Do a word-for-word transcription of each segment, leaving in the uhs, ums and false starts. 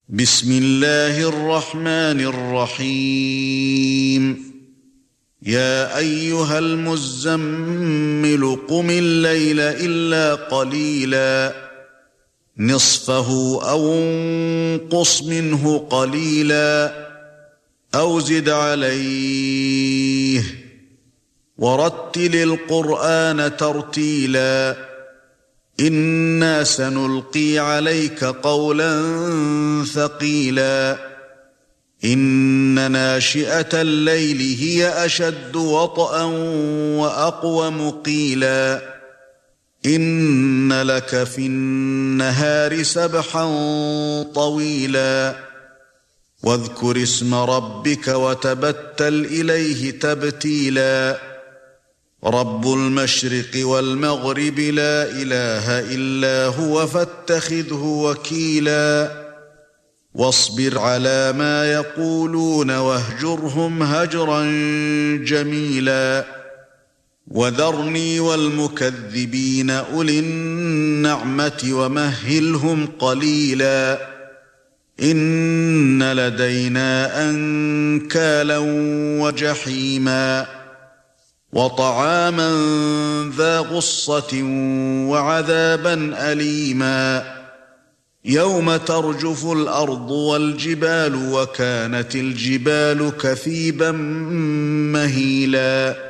بسم الله الرحمن الرحيم يا أيها المزمل قم الليل إلا قليلا نصفه أو انقص منه قليلا أو زد عليه ورتل القرآن ترتيلا إنا سنلقي عليك قولا ثقيلا إن ناشئة الليل هي أشد وطئا وأقوم قيلا إن لك في النهار سبحا طويلا واذكر اسم ربك وتبتل إليه تبتيلا رب المشرق والمغرب لا إله إلا هو فاتخذه وكيلا واصبر على ما يقولون واهجرهم هجرا جميلا وذرني والمكذبين أولي النعمة ومهلهم قليلا إن لدينا أنكالا وجحيما وطعاما ذا غصة وعذابا أليما يوم ترجف الأرض والجبال وكانت الجبال كثيبا مهيلا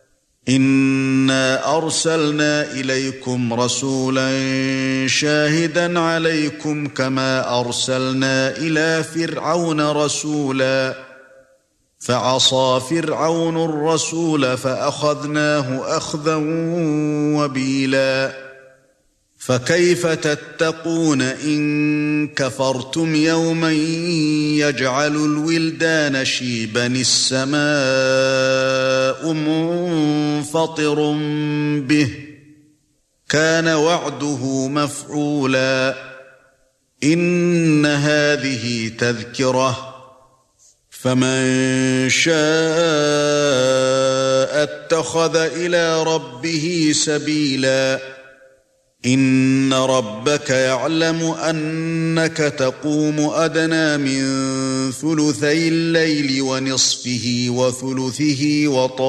إنا أرسلنا إليكم رسولا شاهدا عليكم كما أرسلنا إلى فرعون رسولا فعصى فرعون الرسول فأخذناه أخذا وبيلا فكيف تتقون إن كفرتم يوما يجعل الولدان شيبا السماء منفطر به كان وعده مفعولا إن هذه تذكرة فمن شاء اتخذ إلى ربه سبيلا إن ربك يعلم أنك تقوم أدنى من ثلثي الليل ونصفه وثلثه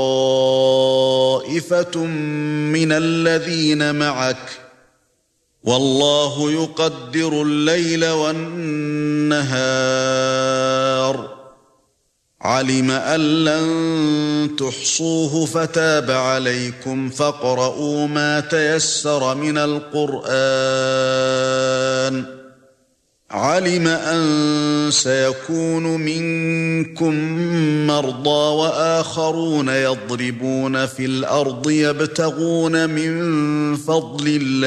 وطائفة من الذين معك والله يقدر الليل والنهار علم أن لن تحصوه فتاب عليكم فاقرؤوا ما تيسر من القرآن علم أن سيكون منكم مرضى وآخرون يضربون في الأرض يبتغون من فضل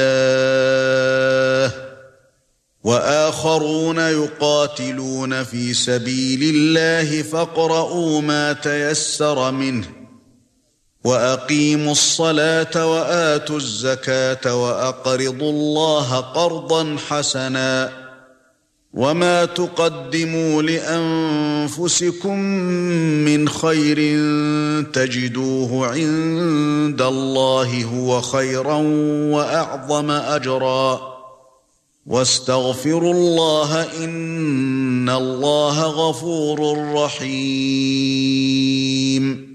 الله وآخرون يقاتلون في سبيل الله فاقرؤوا ما تيسر منه وأقيموا الصلاة وآتوا الزكاة وأقرضوا الله قرضا حسنا وما تقدموا لأنفسكم من خير تجدوه عند الله هو خيرا وأعظم أجرا واستغفروا الله إن الله غفور رحيم